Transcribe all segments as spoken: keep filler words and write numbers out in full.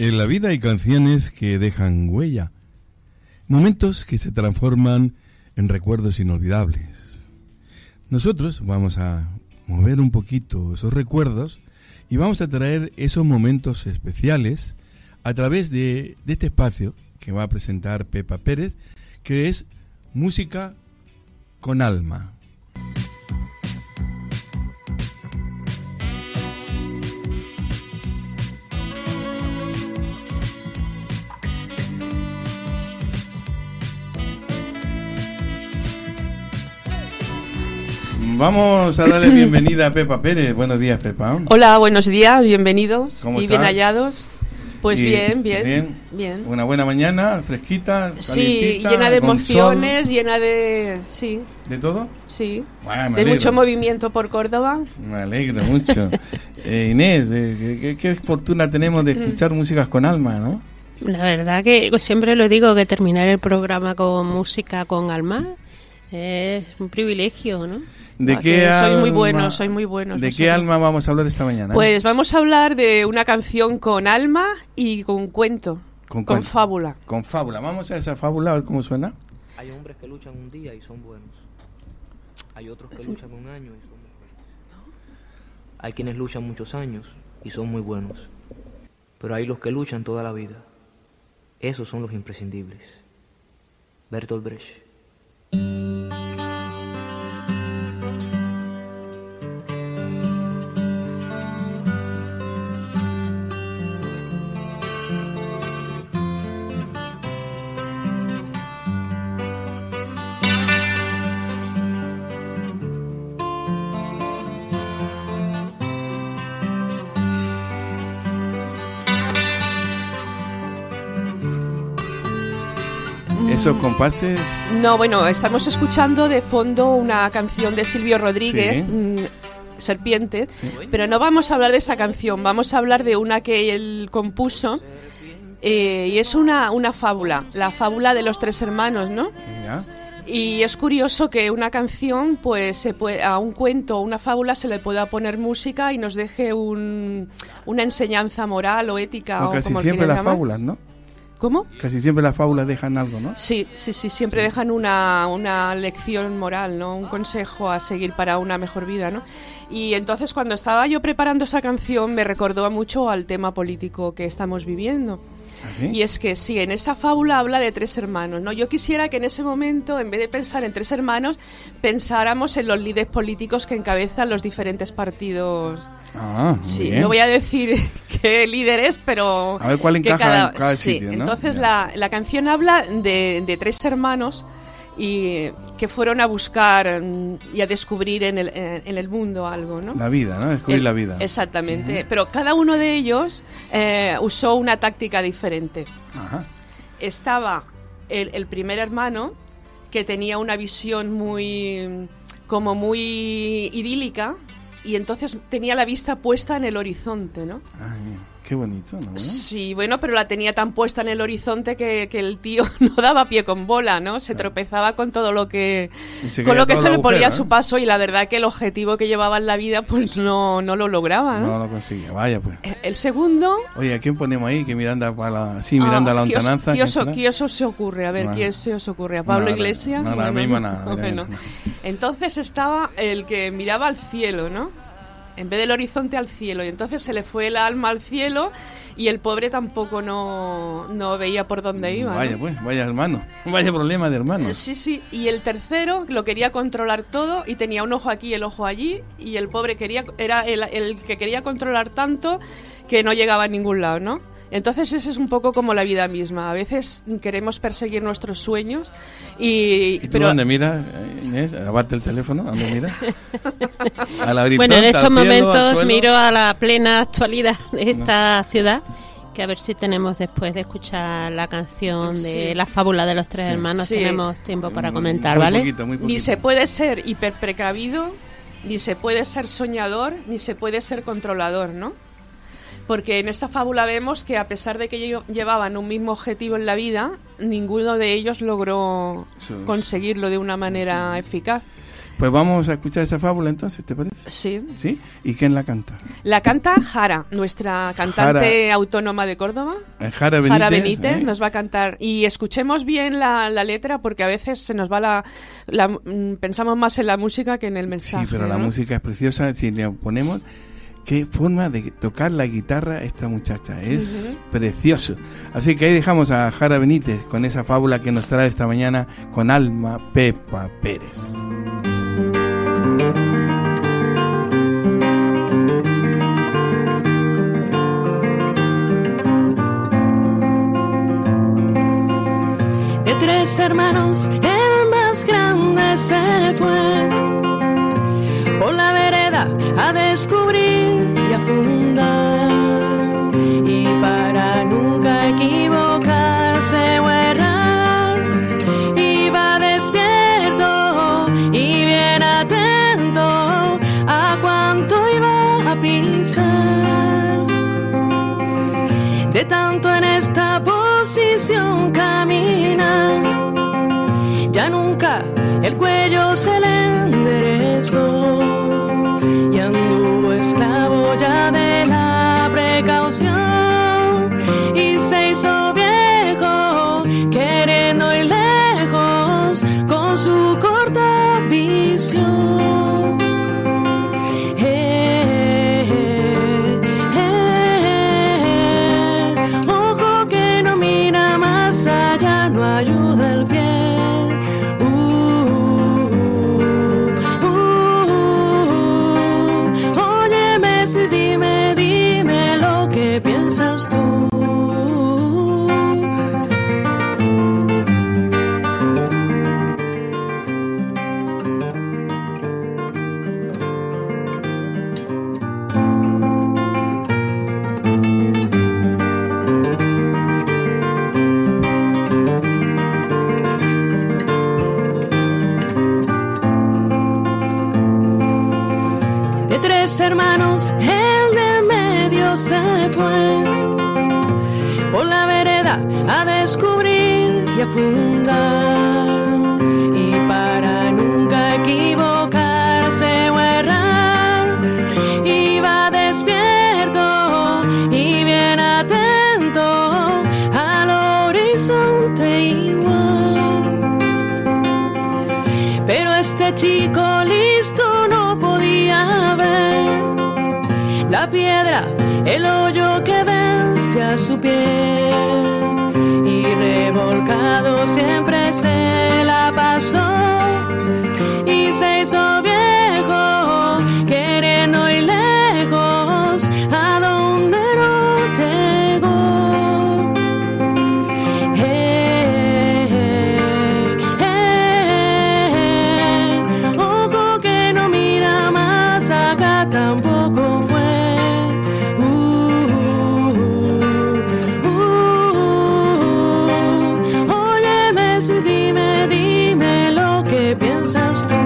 En la vida hay canciones que dejan huella, momentos que se transforman en recuerdos inolvidables. Nosotros vamos a mover un poquito esos recuerdos y vamos a traer esos momentos especiales a través de, de este espacio que va a presentar Pepa Pérez, que es Música con Alma. Vamos a darle bienvenida a Pepa Pérez. Buenos días, Pepa. Hola, buenos días, bienvenidos ¿Cómo y estás? bien hallados. Pues Y bien, bien, bien, bien. Una buena mañana, fresquita, Sí, calientita, llena de con emociones, sol. llena de... Sí, ¿De todo? sí. Bueno, me De alegro. mucho movimiento por Córdoba. Me alegro mucho. eh, Inés, eh, ¿qué, qué fortuna tenemos de escuchar músicas con alma, ¿no? La verdad que siempre lo digo, que terminar el programa con música con alma es un privilegio, ¿no? ¿De Ah, qué que sois alma, muy buenos, sois muy buenos ¿De qué vosotros. alma vamos a hablar esta mañana? Pues vamos a hablar de una canción con alma y con cuento, Con con, cuento. fábula. Con fábula. Vamos a esa fábula a ver cómo suena. Hay hombres que luchan un día y son buenos. Hay otros que luchan un año y son muy buenos. Hay quienes luchan muchos años y son muy buenos. Pero hay los que luchan toda la vida. Esos son los imprescindibles. Bertolt Brecht. Esos compases. No, bueno, estamos escuchando de fondo una canción de Silvio Rodríguez, Sí. mm, Serpientes, Sí. pero no vamos a hablar de esa canción, vamos a hablar de una que él compuso, eh, y es una, una fábula, la fábula de los tres hermanos, ¿no? Ya. Y es curioso que una canción, pues se puede, a un cuento o una fábula se le pueda poner música y nos deje un, una enseñanza moral o ética. No, o casi como siempre quieras las llamar. fábulas, ¿no? ¿Cómo? Casi siempre las fábulas dejan algo, ¿no? Sí, sí, sí, siempre dejan una, una lección moral, ¿no? Un consejo a seguir para una mejor vida, ¿no? Y entonces cuando estaba yo preparando esa canción me recordó mucho al tema político que estamos viviendo. ¿Así? Y es que sí, en esa fábula habla de tres hermanos, ¿no? Yo quisiera que en ese momento, en vez de pensar en tres hermanos, pensáramos en los líderes políticos que encabezan los diferentes partidos. Ah, muy Sí, bien. no voy a decir qué líderes, pero... A ver cuál que encaja en cada sí, sitio, ¿no? entonces Ya. la, la canción habla de, de tres hermanos y que fueron a buscar mm, y a descubrir en el, en, en el mundo algo, ¿no? La vida, ¿no? Descubrir El- la vida. Exactamente, pero cada uno de ellos eh, usó una táctica diferente. Ajá. Estaba el, el primer hermano, que tenía una visión muy, como muy idílica, y entonces tenía la vista puesta en el horizonte, ¿no? Ay, qué bonito, ¿no? Sí, bueno, pero la tenía tan puesta en el horizonte que, que el tío no daba pie con bola, ¿no? Se tropezaba con todo lo que, Y se con caía lo que todo se el le ponía agujero, a su ¿eh? paso, y la verdad que el objetivo que llevaba en la vida pues no, no lo lograba, ¿no? No lo conseguía. Vaya, pues. El segundo... Oye, ¿a quién ponemos ahí? Que Miranda para la... Sí, Miranda Ah, la ¿qué os- lontananza. ¿Qué ¿quién os, será? qué os- os ocurre? A ver, Bueno. ¿quién se os ocurre? ¿A Pablo No, no, Iglesias? no, ahora mismo nada, mira, Bueno. mira. Entonces estaba el que miraba al cielo, ¿no? En vez del horizonte, al cielo. Y entonces se le fue el alma al cielo y el pobre tampoco no, no veía por dónde iba, ¿no? Vaya, pues, vaya hermano. Vaya problema de hermano. Sí, sí. Y el tercero lo quería controlar todo y tenía un ojo aquí y el ojo allí, y el pobre quería era el, el que quería controlar tanto que no llegaba a ningún lado, ¿no? Entonces ese es un poco como la vida misma. A veces queremos perseguir nuestros sueños y... ¿Y tú pero dónde miras, eh, Inés? Aparte el teléfono, ¿dónde miras? A la Bueno, en horizonte, estos al cielo, al momentos suelo. miro a la plena actualidad de esta ciudad, que a ver si tenemos, después de escuchar la canción de Sí. La fábula de los tres hermanos, Sí. tenemos tiempo para Mm, comentar, muy ¿vale? Poquito, muy poquito. Ni se puede ser hiperprecavido, ni se puede ser soñador, ni se puede ser controlador, ¿no? Porque en esta fábula vemos que a pesar de que lle- llevaban un mismo objetivo en la vida, ninguno de ellos logró Eso es. conseguirlo de una manera eficaz. Pues vamos a escuchar esa fábula entonces, ¿te parece? Sí. ¿Sí? ¿Y quién la canta? La canta Jara, nuestra cantante Jara, autónoma de Córdoba. Jara Benítez. Jara Benítez ¿eh? nos va a cantar. Y escuchemos bien la, la letra, porque a veces se nos va la, la... Pensamos más en la música que en el mensaje. Sí, pero ¿no? la música es preciosa. Si le ponemos... Qué forma de tocar la guitarra esta muchacha. Es uh-huh. precioso. Así que ahí dejamos a Jara Benítez con esa fábula que nos trae esta mañana con Alma Pepa Pérez. De tres hermanos, el más grande se fue por la vereda a descubrir y a fundar, y para nunca equivocarse o errar, iba despierto y bien atento a cuánto iba a pisar. De tanto en esta posición caminar, ya nunca el cuello se le enderezó y anduvo esclavo ya de la precaución y se hizo viejo queriendo ir lejos con su corta visión. Eh, eh, eh, ojo que no mira más allá, no ayuda el pie. Dime, dime lo que piensas tú. De tres hermanos, el de medio se fue por la vereda a descubrir y a fundar, y para nunca equivocarse o errar, iba despierto y bien atento al horizonte igual. Pero este chico listo no podía ver la piedra, el hoyo que vence a su pie, y revolcado siempre se la pasó y se hizo viejo queriendo ir lejos a donde no llegó. Eh, eh, eh, ojo que no mira más acá, tampoco fue. Dime, dime lo que piensas tú.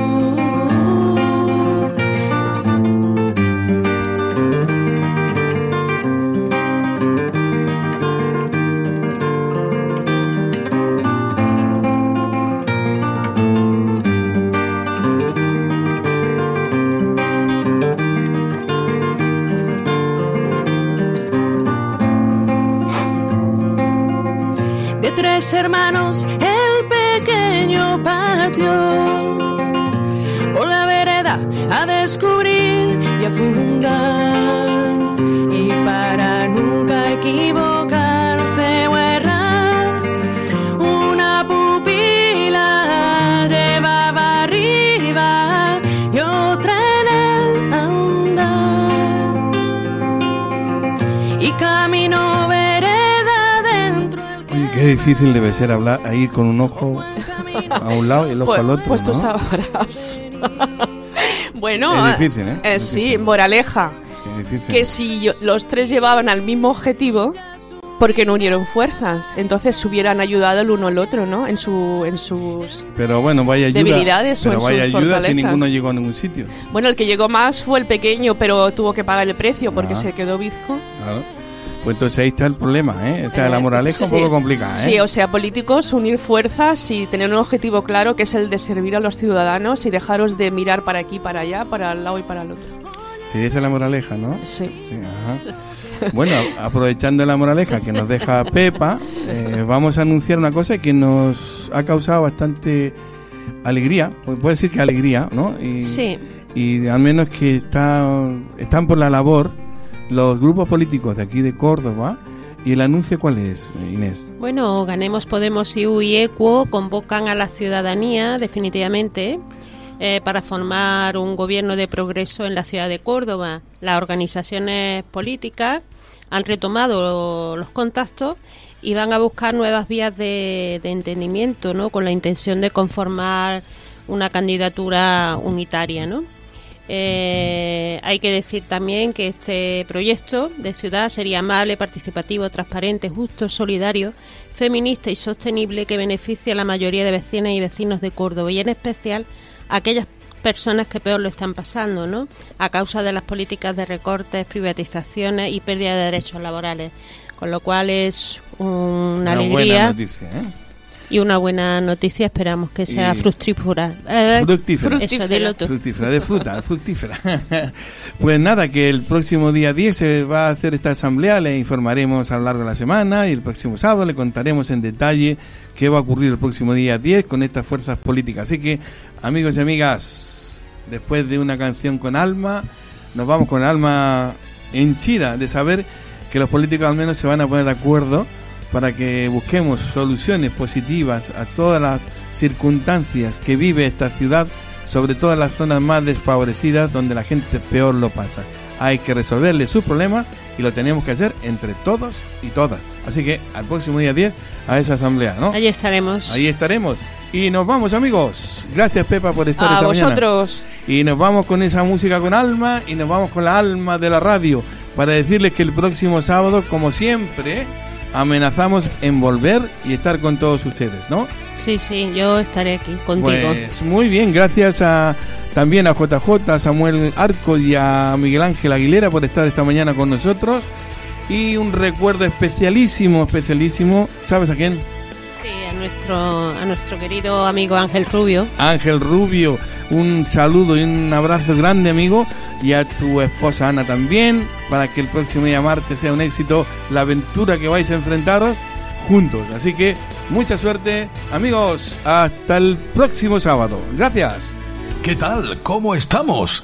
De tres hermanos, el pequeño patio por la vereda a descubrir y a fundar, y para nunca equivocarse o errar, una pupila llevaba arriba y otra en el andar, y caminó vereda dentro. Oye, qué difícil debe ser hablar, a ir con un ojo a un lado y el ojo pues, al otro, pues tú ¿no? sabrás. Bueno, es difícil, ¿eh? eh, Es sí, difícil. moraleja. Qué difícil. Que si yo, los tres llevaban al mismo objetivo, porque no unieron fuerzas, entonces se hubieran ayudado el uno al otro, ¿no? En su, en sus Pero bueno, vaya ayuda. debilidades Pero o en vaya sus ayuda si fortalezas. ninguno llegó a ningún sitio. Bueno, el que llegó más fue el pequeño, pero tuvo que pagar el precio porque Ah. se quedó bizco. Claro. Pues entonces ahí está el problema, ¿eh? O sea, Eh, la moraleja sí. un poco complicada, ¿eh? Sí, o sea, políticos, unir fuerzas y tener un objetivo claro, que es el de servir a los ciudadanos y dejaros de mirar para aquí, para allá, para el lado y para el otro. Sí, esa es la moraleja, ¿no? Sí. Sí, ajá. Bueno, aprovechando la moraleja que nos deja Pepa, eh, vamos a anunciar una cosa que nos ha causado bastante alegría, puede decir que alegría, ¿no? Y, Sí. y al menos que está, están por la labor los grupos políticos de aquí de Córdoba. ¿Y el anuncio cuál es, Inés? Bueno, Ganemos Podemos y U y Equo convocan a la ciudadanía definitivamente eh, para formar un gobierno de progreso en la ciudad de Córdoba. Las organizaciones políticas han retomado los contactos y van a buscar nuevas vías de, de entendimiento, ¿no? Con la intención de conformar una candidatura unitaria, ¿no? Eh, hay que decir también que este proyecto de ciudad sería amable, participativo, transparente, justo, solidario, feminista y sostenible, que beneficie a la mayoría de vecinas y vecinos de Córdoba y en especial a aquellas personas que peor lo están pasando, ¿no? A causa de las políticas de recortes, privatizaciones y pérdida de derechos laborales. Con lo cual es una, Una alegría buena noticia, ¿eh? y una buena noticia. Esperamos que sea Y- fructífera. Eh, Fructífera. Eso, dilo tú. Fructífera, de fruta, fructífera. Pues nada, que el próximo día diez se va a hacer esta asamblea, le informaremos a lo largo de la semana y el próximo sábado le contaremos en detalle qué va a ocurrir el próximo día diez con estas fuerzas políticas. Así que, amigos y amigas, después de una canción con alma, nos vamos con el alma henchida de saber que los políticos al menos se van a poner de acuerdo para que busquemos soluciones positivas a todas las circunstancias que vive esta ciudad, sobre todo en las zonas más desfavorecidas donde la gente peor lo pasa. Hay que resolverle sus problemas y lo tenemos que hacer entre todos y todas. Así que al próximo día diez a esa asamblea, ¿no? Allí estaremos. Ahí estaremos. Y nos vamos, amigos. Gracias, Pepa, por estar A esta mañana. vosotros. Y nos vamos con esa música con alma y nos vamos con la alma de la radio para decirles que el próximo sábado, como siempre, amenazamos en volver y estar con todos ustedes, ¿no? Sí, sí, yo estaré aquí contigo. Pues muy bien, gracias a también a J J, a Samuel Arcos y a Miguel Ángel Aguilera por estar esta mañana con nosotros. Y un recuerdo especialísimo, especialísimo, ¿sabes a quién? Sí, a nuestro, a nuestro querido amigo Ángel Rubio. Ángel Rubio, un saludo y un abrazo grande, amigo, y a tu esposa Ana también, para que el próximo día martes sea un éxito la aventura que vais a enfrentaros juntos. Así que mucha suerte, amigos, hasta el próximo sábado. Gracias. ¿Qué tal? ¿Cómo estamos?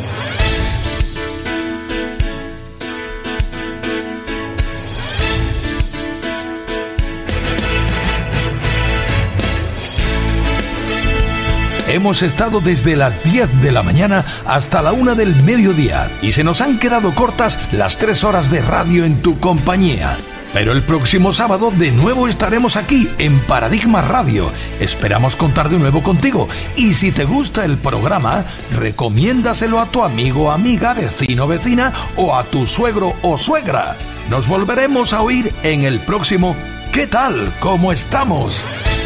Hemos estado desde las diez de la mañana hasta la una del mediodía y se nos han quedado cortas las tres horas de radio en tu compañía. Pero el próximo sábado de nuevo estaremos aquí en Paradigma Radio. Esperamos contar de nuevo contigo. Y si te gusta el programa, recomiéndaselo a tu amigo, amiga, vecino, vecina o a tu suegro o suegra. Nos volveremos a oír en el próximo ¿Qué tal? ¿Cómo estamos?